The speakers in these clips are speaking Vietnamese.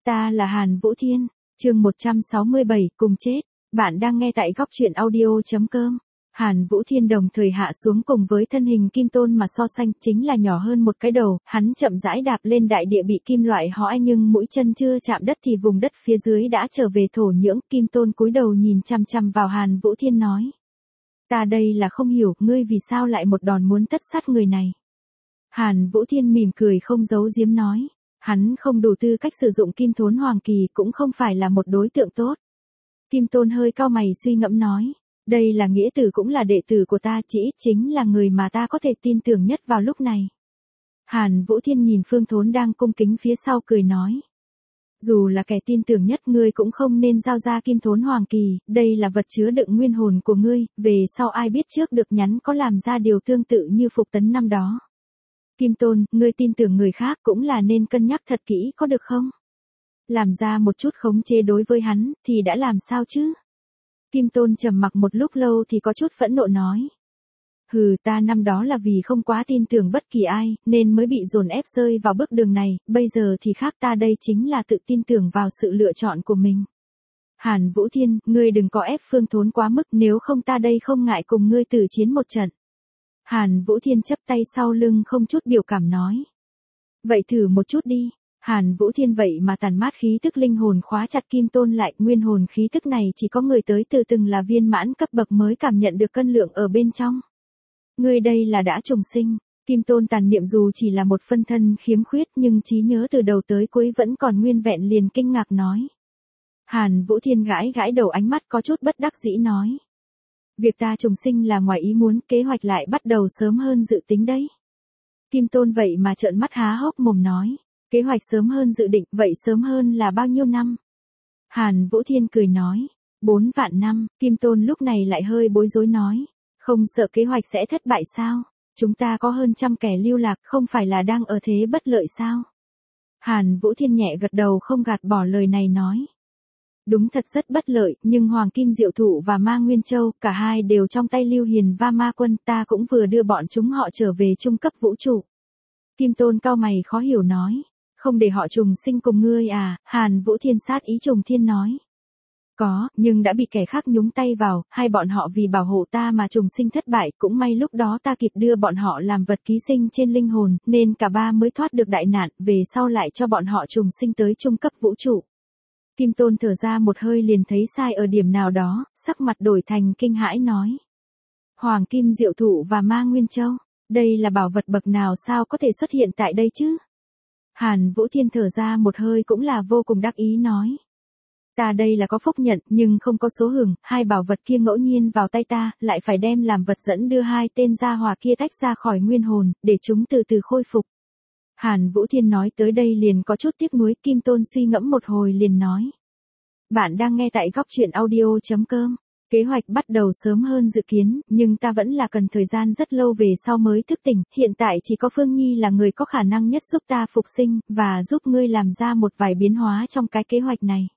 Ta là Hàn Vũ Thiên, chương 167, cùng chết. Bạn đang nghe tại góc truyện audio.com. Hàn Vũ Thiên đồng thời hạ xuống cùng với thân hình Kim Tôn mà so sánh chính là nhỏ hơn một cái đầu, hắn chậm rãi đạp lên đại địa bị kim loại hõi nhưng mũi chân chưa chạm đất thì vùng đất phía dưới đã trở về thổ nhưỡng. Kim Tôn cúi đầu nhìn chằm chằm vào Hàn Vũ Thiên nói. Ta đây là không hiểu, ngươi vì sao lại một đòn muốn tất sát người này. Hàn Vũ Thiên mỉm cười không giấu giếm nói. Hắn không đủ tư cách sử dụng kim thốn hoàng kỳ cũng không phải là một đối tượng tốt. Kim Tôn hơi cau mày suy ngẫm nói. Đây là nghĩa tử cũng là đệ tử của ta, chỉ chính là người mà ta có thể tin tưởng nhất vào lúc này. Hàn Vũ Thiên nhìn Phương Thốn đang cung kính phía sau cười nói. Dù là kẻ tin tưởng nhất ngươi cũng không nên giao ra kim thốn hoàng kỳ, đây là vật chứa đựng nguyên hồn của ngươi, về sau ai biết trước được nhắn có làm ra điều tương tự như Phục Tấn năm đó. Kim Tôn, ngươi tin tưởng người khác cũng là nên cân nhắc thật kỹ có được không? Làm ra một chút khống chế đối với hắn, thì đã làm sao chứ? Kim Tôn trầm mặc một lúc lâu thì có chút phẫn nộ nói. Hừ, ta năm đó là vì không quá tin tưởng bất kỳ ai, nên mới bị dồn ép rơi vào bước đường này, bây giờ thì khác, ta đây chính là tự tin tưởng vào sự lựa chọn của mình. Hàn Vũ Thiên, ngươi đừng có ép Phương Thốn quá mức, nếu không ta đây không ngại cùng ngươi tử chiến một trận. Hàn Vũ Thiên chắp tay sau lưng không chút biểu cảm nói. Vậy thử một chút đi. Hàn Vũ Thiên vậy mà tàn mát khí tức linh hồn khóa chặt Kim Tôn lại, nguyên hồn khí tức này chỉ có người tới từ từng là viên mãn cấp bậc mới cảm nhận được cân lượng ở bên trong. Ngươi đây là đã trùng sinh. Kim Tôn tàn niệm dù chỉ là một phân thân khiếm khuyết nhưng trí nhớ từ đầu tới cuối vẫn còn nguyên vẹn, liền kinh ngạc nói. Hàn Vũ Thiên gãi gãi đầu, ánh mắt có chút bất đắc dĩ nói. Việc ta trùng sinh là ngoài ý muốn, kế hoạch lại bắt đầu sớm hơn dự tính đấy. Kim Tôn vậy mà trợn mắt há hốc mồm nói. Kế hoạch sớm hơn dự định, vậy sớm hơn là bao nhiêu năm? Hàn Vũ Thiên cười nói. 4 vạn năm. Kim Tôn lúc này lại hơi bối rối nói. Không sợ kế hoạch sẽ thất bại sao? Chúng ta có hơn trăm kẻ lưu lạc, không phải là đang ở thế bất lợi sao? Hàn Vũ Thiên nhẹ gật đầu không gạt bỏ lời này nói. Đúng thật rất bất lợi, nhưng Hoàng Kim Diệu Thụ và Ma Nguyên Châu, cả hai đều trong tay Lưu Hiền và Ma Quân, ta cũng vừa đưa bọn chúng họ trở về trung cấp vũ trụ. Kim Tôn cau mày khó hiểu nói. Không để họ trùng sinh cùng ngươi à? Hàn Vũ Thiên sát ý trùng thiên nói. Có, nhưng đã bị kẻ khác nhúng tay vào, hai bọn họ vì bảo hộ ta mà trùng sinh thất bại, cũng may lúc đó ta kịp đưa bọn họ làm vật ký sinh trên linh hồn, nên cả ba mới thoát được đại nạn, về sau lại cho bọn họ trùng sinh tới trung cấp vũ trụ. Kim Tôn thở ra một hơi liền thấy sai ở điểm nào đó, sắc mặt đổi thành kinh hãi nói. Hoàng Kim Diệu Thụ và Ma Nguyên Châu, đây là bảo vật bậc nào sao có thể xuất hiện tại đây chứ? Hàn Vũ Thiên thở ra một hơi cũng là vô cùng đắc ý nói. Ta đây là có phúc nhận nhưng không có số hưởng, hai bảo vật kia ngẫu nhiên vào tay ta, lại phải đem làm vật dẫn đưa hai tên gia hỏa kia tách ra khỏi nguyên hồn, để chúng từ từ khôi phục. Hàn Vũ Thiên nói tới đây liền có chút tiếc nuối. Kim Tôn suy ngẫm một hồi liền nói. Bạn đang nghe tại góc truyện audio.com. Kế hoạch bắt đầu sớm hơn dự kiến, nhưng ta vẫn là cần thời gian rất lâu về sau mới thức tỉnh, hiện tại chỉ có Phương Nhi là người có khả năng nhất giúp ta phục sinh, và giúp ngươi làm ra một vài biến hóa trong cái kế hoạch này.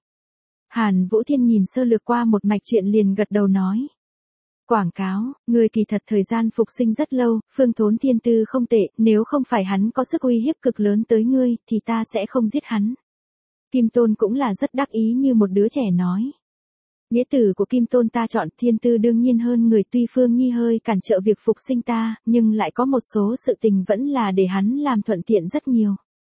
Hàn Vũ Thiên nhìn sơ lược qua một mạch chuyện liền gật đầu nói. Quảng cáo, ngươi kỳ thật thời gian phục sinh rất lâu, Phương Thốn thiên tư không tệ, nếu không phải hắn có sức uy hiếp cực lớn tới ngươi, thì ta sẽ không giết hắn. Kim Tôn cũng là rất đắc ý như một đứa trẻ nói. Nghĩa tử của Kim Tôn ta chọn, thiên tư đương nhiên hơn người, tuy Phương Nhi hơi cản trở việc phục sinh ta, nhưng lại có một số sự tình vẫn là để hắn làm thuận tiện rất nhiều.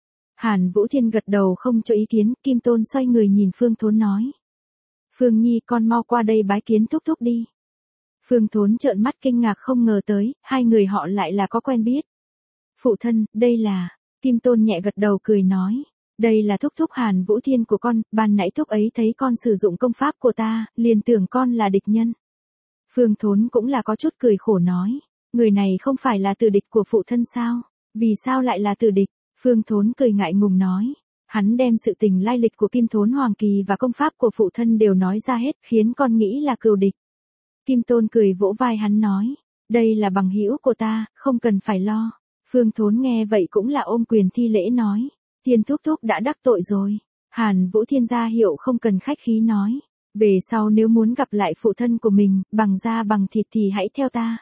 Hàn Vũ Thiên gật đầu không cho ý kiến. Kim Tôn xoay người nhìn Phương Thốn nói. Phương Nhi, con mau qua đây bái kiến thúc thúc đi. Phương Thốn trợn mắt kinh ngạc không ngờ tới, hai người họ lại là có quen biết. Phụ thân, đây là. Kim Tôn nhẹ gật đầu cười nói. Đây là thúc thúc Hàn Vũ Thiên của con, ban nãy thúc ấy thấy con sử dụng công pháp của ta, liền tưởng con là địch nhân. Phương Thốn cũng là có chút cười khổ nói. Người này không phải là tử địch của phụ thân sao? Vì sao lại là tử địch? Phương Thốn cười ngại ngùng nói. Hắn đem sự tình lai lịch của Kim Thốn Hoàng Kỳ và công pháp của phụ thân đều nói ra hết, khiến con nghĩ là cừu địch. Kim Tôn cười vỗ vai hắn nói. Đây là bằng hữu của ta, không cần phải lo. Phương Thốn nghe vậy cũng là ôm quyền thi lễ nói. Thiên thúc thúc đã đắc tội rồi. Hàn Vũ Thiên ra hiệu không cần khách khí nói. Về sau nếu muốn gặp lại phụ thân của mình, bằng da bằng thịt thì hãy theo ta.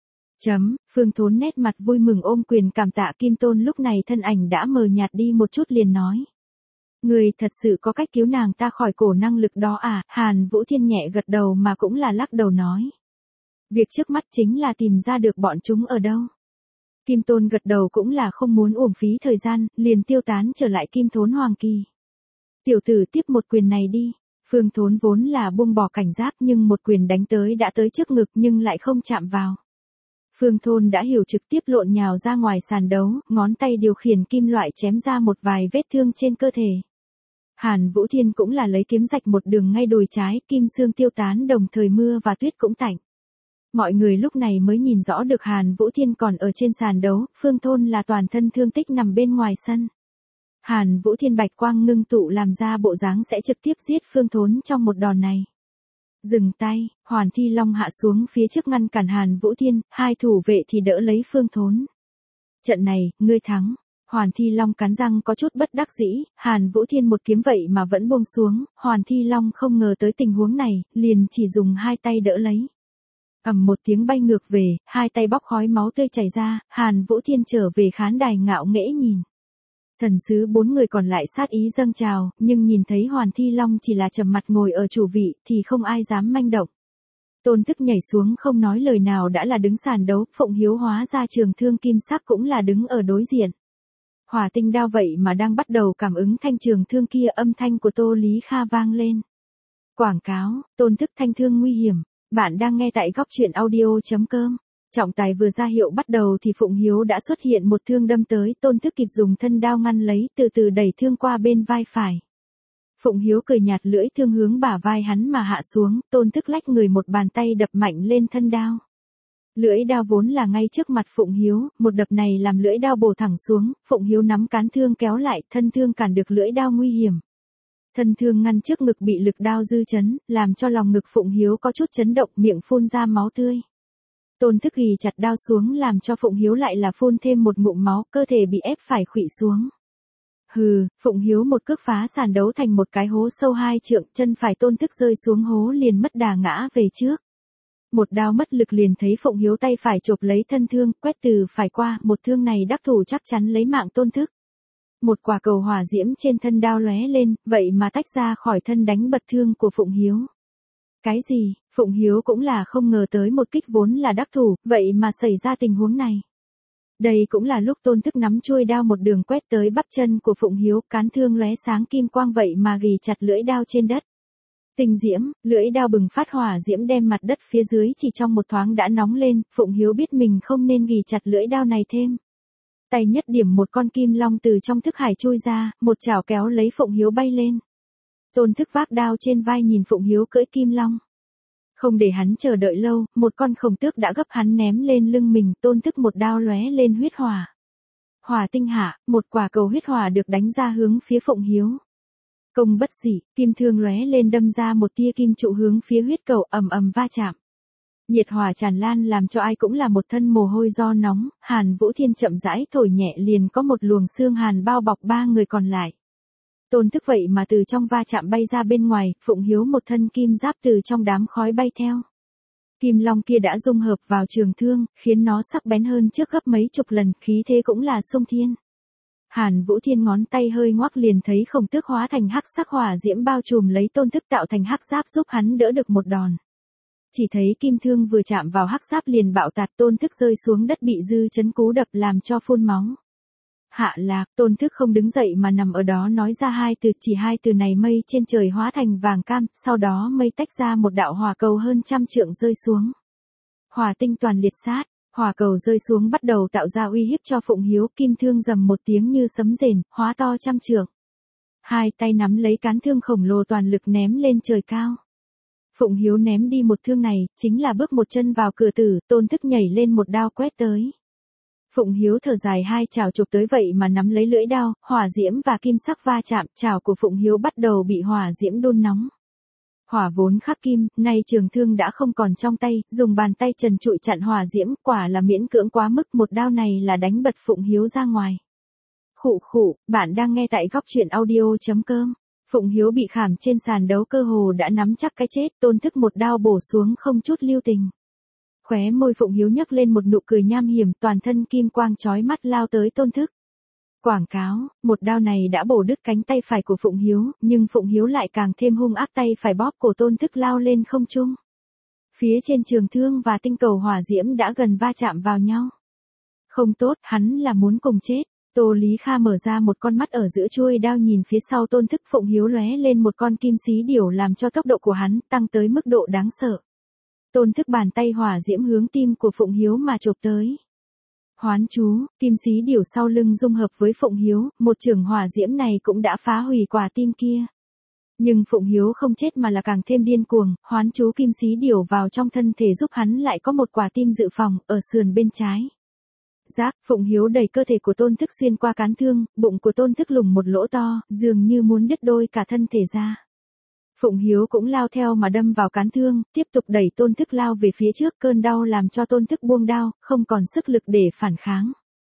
Phương Thốn nét mặt vui mừng ôm quyền cảm tạ. Kim Tôn lúc này thân ảnh đã mờ nhạt đi một chút liền nói. Người thật sự có cách cứu nàng ta khỏi cổ năng lực đó à? Hàn Vũ Thiên nhẹ gật đầu mà cũng là lắc đầu nói. Việc trước mắt chính là tìm ra được bọn chúng ở đâu. Kim Tôn gật đầu cũng là không muốn uổng phí thời gian, liền tiêu tán trở lại Kim Thốn Hoàng Kỳ. Tiểu tử tiếp một quyền này đi. Phương Thốn vốn là buông bỏ cảnh giác nhưng một quyền đánh tới đã tới trước ngực nhưng lại không chạm vào. Phương Thôn đã hiểu trực tiếp lộn nhào ra ngoài sàn đấu, ngón tay điều khiển kim loại chém ra một vài vết thương trên cơ thể. Hàn Vũ Thiên cũng là lấy kiếm rạch một đường ngay đùi trái, kim xương tiêu tán đồng thời mưa và tuyết cũng tạnh. Mọi người lúc này mới nhìn rõ được Hàn Vũ Thiên còn ở trên sàn đấu, Phương Thôn là toàn thân thương tích nằm bên ngoài sân. Hàn Vũ Thiên bạch quang ngưng tụ làm ra bộ dáng sẽ trực tiếp giết Phương Thốn trong một đòn này. Dừng tay, Hoàn Thi Long hạ xuống phía trước ngăn cản Hàn Vũ Thiên, hai thủ vệ thì đỡ lấy Phương Thốn. Trận này, ngươi thắng. Hoàn Thi Long cắn răng có chút bất đắc dĩ, Hàn Vũ Thiên một kiếm vậy mà vẫn buông xuống, Hoàn Thi Long không ngờ tới tình huống này, liền chỉ dùng hai tay đỡ lấy. Ầm một tiếng bay ngược về, hai tay bóc khói máu tươi chảy ra, Hàn Vũ Thiên trở về khán đài ngạo nghễ nhìn. Thần sứ bốn người còn lại sát ý dâng trào, nhưng nhìn thấy Hoàn Thi Long chỉ là trầm mặt ngồi ở chủ vị thì không ai dám manh động. Tôn Thức nhảy xuống không nói lời nào đã là đứng sàn đấu, Phụng Hiếu hóa ra trường thương kim sắc cũng là đứng ở đối diện. Hỏa tinh đao vậy mà đang bắt đầu cảm ứng thanh trường thương kia, âm thanh của Tô Lý Kha vang lên. Quảng cáo, Tôn Thức thanh thương nguy hiểm, bạn đang nghe tại góc truyện audio.com. Trọng tài vừa ra hiệu bắt đầu thì Phụng Hiếu đã xuất hiện một thương đâm tới, Tôn Thức kịp dùng thân đao ngăn lấy, từ từ đẩy thương qua bên vai phải. Phụng Hiếu cười nhạt, lưỡi thương hướng bả vai hắn mà hạ xuống, Tôn Thức lách người một bàn tay đập mạnh lên thân đao. Lưỡi đao vốn là ngay trước mặt Phụng Hiếu, một đập này làm lưỡi đao bổ thẳng xuống, Phụng Hiếu nắm cán thương kéo lại, thân thương cản được lưỡi đao nguy hiểm. Thân thương ngăn trước ngực bị lực đao dư chấn, làm cho lòng ngực Phụng Hiếu có chút chấn động, miệng phun ra máu tươi. Tôn Thức ghi chặt đao xuống làm cho Phụng Hiếu lại là phun thêm một ngụm máu, cơ thể bị ép phải khuỵu xuống. Hừ, Phụng Hiếu một cước phá sàn đấu thành một cái hố sâu 2 trượng, chân phải Tôn Thức rơi xuống hố liền mất đà ngã về trước. Một đao mất lực liền thấy Phụng Hiếu tay phải chộp lấy thân thương, quét từ phải qua, một thương này đắc thủ chắc chắn lấy mạng Tôn Thức. Một quả cầu hỏa diễm trên thân đao lóe lên, vậy mà tách ra khỏi thân đánh bật thương của Phụng Hiếu. Cái gì, Phụng Hiếu cũng là không ngờ tới một kích vốn là đắc thủ, vậy mà xảy ra tình huống này. Đây cũng là lúc Tôn Thức nắm chuôi đao một đường quét tới bắp chân của Phụng Hiếu, cán thương lóe sáng kim quang vậy mà ghì chặt lưỡi đao trên đất. Tinh diễm, lưỡi đao bừng phát hỏa diễm đem mặt đất phía dưới chỉ trong một thoáng đã nóng lên, Phụng Hiếu biết mình không nên ghì chặt lưỡi đao này thêm. Tay nhất điểm một con kim long từ trong thức hải chui ra, một chảo kéo lấy Phụng Hiếu bay lên. Tôn Thức vác đao trên vai nhìn Phụng Hiếu cưỡi kim long. Không để hắn chờ đợi lâu, một con khổng tước đã gấp hắn ném lên lưng mình, Tôn Thức một đao lóe lên huyết hỏa. Hỏa tinh hạ, một quả cầu huyết hỏa được đánh ra hướng phía Phụng Hiếu. Công bất dị, kim thương lóe lên đâm ra một tia kim trụ hướng phía huyết cầu, ầm ầm va chạm. Nhiệt hỏa tràn lan làm cho ai cũng là một thân mồ hôi do nóng, Hàn Vũ Thiên chậm rãi thổi nhẹ liền có một luồng xương hàn bao bọc ba người còn lại. Tôn Thức vậy mà từ trong va chạm bay ra bên ngoài, Phụng Hiếu một thân kim giáp từ trong đám khói bay theo. Kim long kia đã dung hợp vào trường thương, khiến nó sắc bén hơn trước gấp mấy chục lần, khí thế cũng là sung thiên. Hàn Vũ Thiên ngón tay hơi ngoắc liền thấy khổng tước hóa thành hắc sắc hỏa diễm bao trùm lấy Tôn Thức tạo thành hắc giáp giúp hắn đỡ được một đòn. Chỉ thấy kim thương vừa chạm vào hắc giáp liền bạo tạc, Tôn Thức rơi xuống đất bị dư chấn cú đập làm cho phun máu. Hạ lạc, Tôn Thức không đứng dậy mà nằm ở đó nói ra hai từ, chỉ hai từ này mây trên trời hóa thành vàng cam, sau đó mây tách ra một đạo hỏa cầu hơn 100 trượng rơi xuống. Hỏa tinh toàn liệt sát, hỏa cầu rơi xuống bắt đầu tạo ra uy hiếp cho Phụng Hiếu, kim thương rầm một tiếng như sấm rền, hóa to 100 trượng. Hai tay nắm lấy cán thương khổng lồ toàn lực ném lên trời cao. Phụng Hiếu ném đi một thương này, chính là bước một chân vào cửa tử, Tôn Thức nhảy lên một đao quét tới. Phụng Hiếu thở dài hai chảo chụp tới vậy mà nắm lấy lưỡi đao, hỏa diễm và kim sắc va chạm, chảo của Phụng Hiếu bắt đầu bị hỏa diễm đun nóng. Hỏa vốn khắc kim, nay trường thương đã không còn trong tay, dùng bàn tay trần trụi chặn hỏa diễm, quả là miễn cưỡng quá mức, một đao này là đánh bật Phụng Hiếu ra ngoài. Khụ khụ, bạn đang nghe tại góc truyện audio.com. Phụng Hiếu bị khảm trên sàn đấu cơ hồ đã nắm chắc cái chết, Tôn Thức một đao bổ xuống không chút lưu tình. Khóe môi Phụng Hiếu nhấc lên một nụ cười nham hiểm, toàn thân kim quang chói mắt lao tới Tôn Thức. Quảng cáo, một đao này đã bổ đứt cánh tay phải của Phụng Hiếu, nhưng Phụng Hiếu lại càng thêm hung ác, tay phải bóp cổ Tôn Thức lao lên không trung. Phía trên trường thương và tinh cầu hỏa diễm đã gần va chạm vào nhau. Không tốt, hắn là muốn cùng chết. Tô Lý Kha mở ra một con mắt ở giữa chuôi đao nhìn phía sau Tôn Thức. Phụng Hiếu lóe lên một con kim xí điểu làm cho tốc độ của hắn tăng tới mức độ đáng sợ. Tôn Thức bàn tay hỏa diễm hướng tim của Phụng Hiếu mà chộp tới. Hoán chú, kim xí điểu sau lưng dung hợp với Phụng Hiếu, một chưởng hỏa diễm này cũng đã phá hủy quả tim kia. Nhưng Phụng Hiếu không chết mà là càng thêm điên cuồng, hoán chú kim xí điểu vào trong thân thể giúp hắn lại có một quả tim dự phòng, ở sườn bên trái. Giác, Phụng Hiếu đẩy cơ thể của Tôn Thức xuyên qua cán thương, bụng của Tôn Thức lủng một lỗ to, dường như muốn đứt đôi cả thân thể ra. Phụng Hiếu cũng lao theo mà đâm vào cán thương, tiếp tục đẩy Tôn Thức lao về phía trước, cơn đau làm cho Tôn Thức buông đao, không còn sức lực để phản kháng.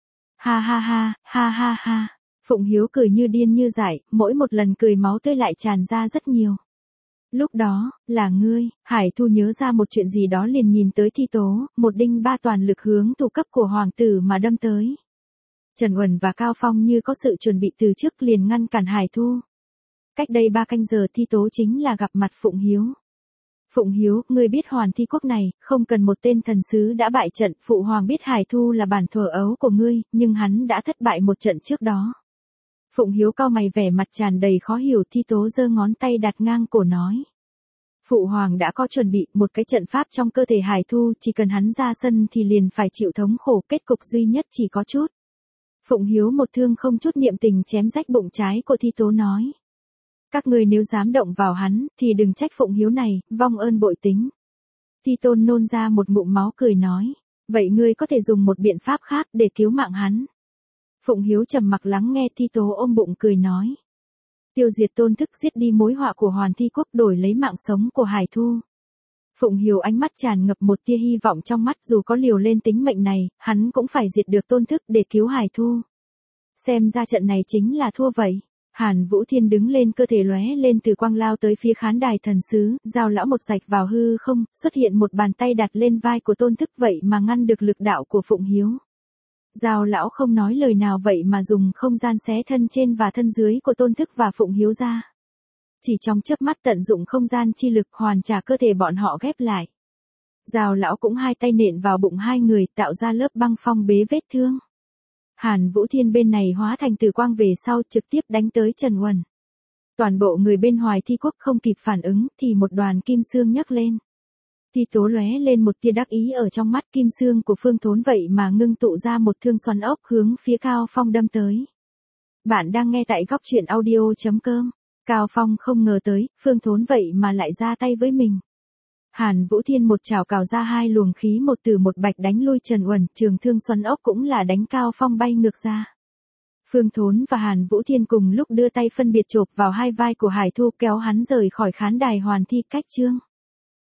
Ha ha ha, ha ha ha. Phụng Hiếu cười như điên như dại, mỗi một lần cười máu tươi lại tràn ra rất nhiều. Lúc đó, là ngươi, Hải Thu nhớ ra một chuyện gì đó liền nhìn tới Thi Tố, một đinh ba toàn lực hướng thủ cấp của hoàng tử mà đâm tới. Trần Uẩn và Cao Phong như có sự chuẩn bị từ trước liền ngăn cản Hải Thu. Cách đây 3 canh giờ Thi Tố chính là gặp mặt Phụng Hiếu. Phụng Hiếu, ngươi biết Hoàn Thi Quốc này, không cần một tên thần sứ đã bại trận, Phụ Hoàng biết Hải Thu là bản thuở ấu của ngươi, nhưng hắn đã thất bại một trận trước đó. Phụng Hiếu cau mày vẻ mặt tràn đầy khó hiểu. Thi Tố giơ ngón tay đặt ngang cổ nói. Phụ Hoàng đã có chuẩn bị một cái trận pháp trong cơ thể Hải Thu, chỉ cần hắn ra sân thì liền phải chịu thống khổ, kết cục duy nhất chỉ có chút. Phụng Hiếu một thương không chút niệm tình chém rách bụng trái của Thi Tố nói. Các ngươi nếu dám động vào hắn, thì đừng trách Phụng Hiếu này, vong ơn bội tính. Thi Tôn nôn ra một ngụm máu cười nói. Vậy ngươi có thể dùng một biện pháp khác để cứu mạng hắn. Phụng Hiếu trầm mặc lắng nghe. Thi Tố ôm bụng cười nói. Tiêu diệt Tôn Thức, giết đi mối họa của Hoàn Thi Quốc, đổi lấy mạng sống của Hải Thu. Phụng Hiếu ánh mắt tràn ngập một tia hy vọng trong mắt, dù có liều lên tính mệnh này, hắn cũng phải diệt được Tôn Thức để cứu Hải Thu. Xem ra trận này chính là thua vậy. Hàn Vũ Thiên đứng lên, cơ thể lóe lên từ quang lao tới phía khán đài thần sứ, Giao lão một rạch vào hư không, xuất hiện một bàn tay đặt lên vai của Tôn Thức, vậy mà ngăn được lực đạo của Phụng Hiếu. Giao lão không nói lời nào vậy mà dùng không gian xé thân trên và thân dưới của Tôn Thức và Phụng Hiếu ra. Chỉ trong chớp mắt tận dụng không gian chi lực hoàn trả cơ thể bọn họ ghép lại. Giao lão cũng hai tay nện vào bụng hai người, tạo ra lớp băng phong bế vết thương. Hàn Vũ Thiên bên này hóa thành tử quang về sau, trực tiếp đánh tới Trần Uẩn. Toàn bộ người bên Hoài Thi Quốc không kịp phản ứng thì một đoàn kim xương nhấc lên. Thi Tố lóe lên một tia đắc ý ở trong mắt. Kim xương của Phương Thốn vậy mà ngưng tụ ra một thương xoắn ốc hướng phía Cao Phong đâm tới. Bạn đang nghe tại goctruyện.audio.com. Cao Phong không ngờ tới, Phương Thốn vậy mà lại ra tay với mình. Hàn Vũ Thiên một chảo cào ra hai luồng khí một từ một bạch đánh lui Trần Uẩn, trường thương xoắn ốc cũng là đánh Cao Phong bay ngược ra. Phương Thốn và Hàn Vũ Thiên cùng lúc đưa tay phân biệt chộp vào hai vai của Hải Thu, kéo hắn rời khỏi khán đài hoàn thi cách chương.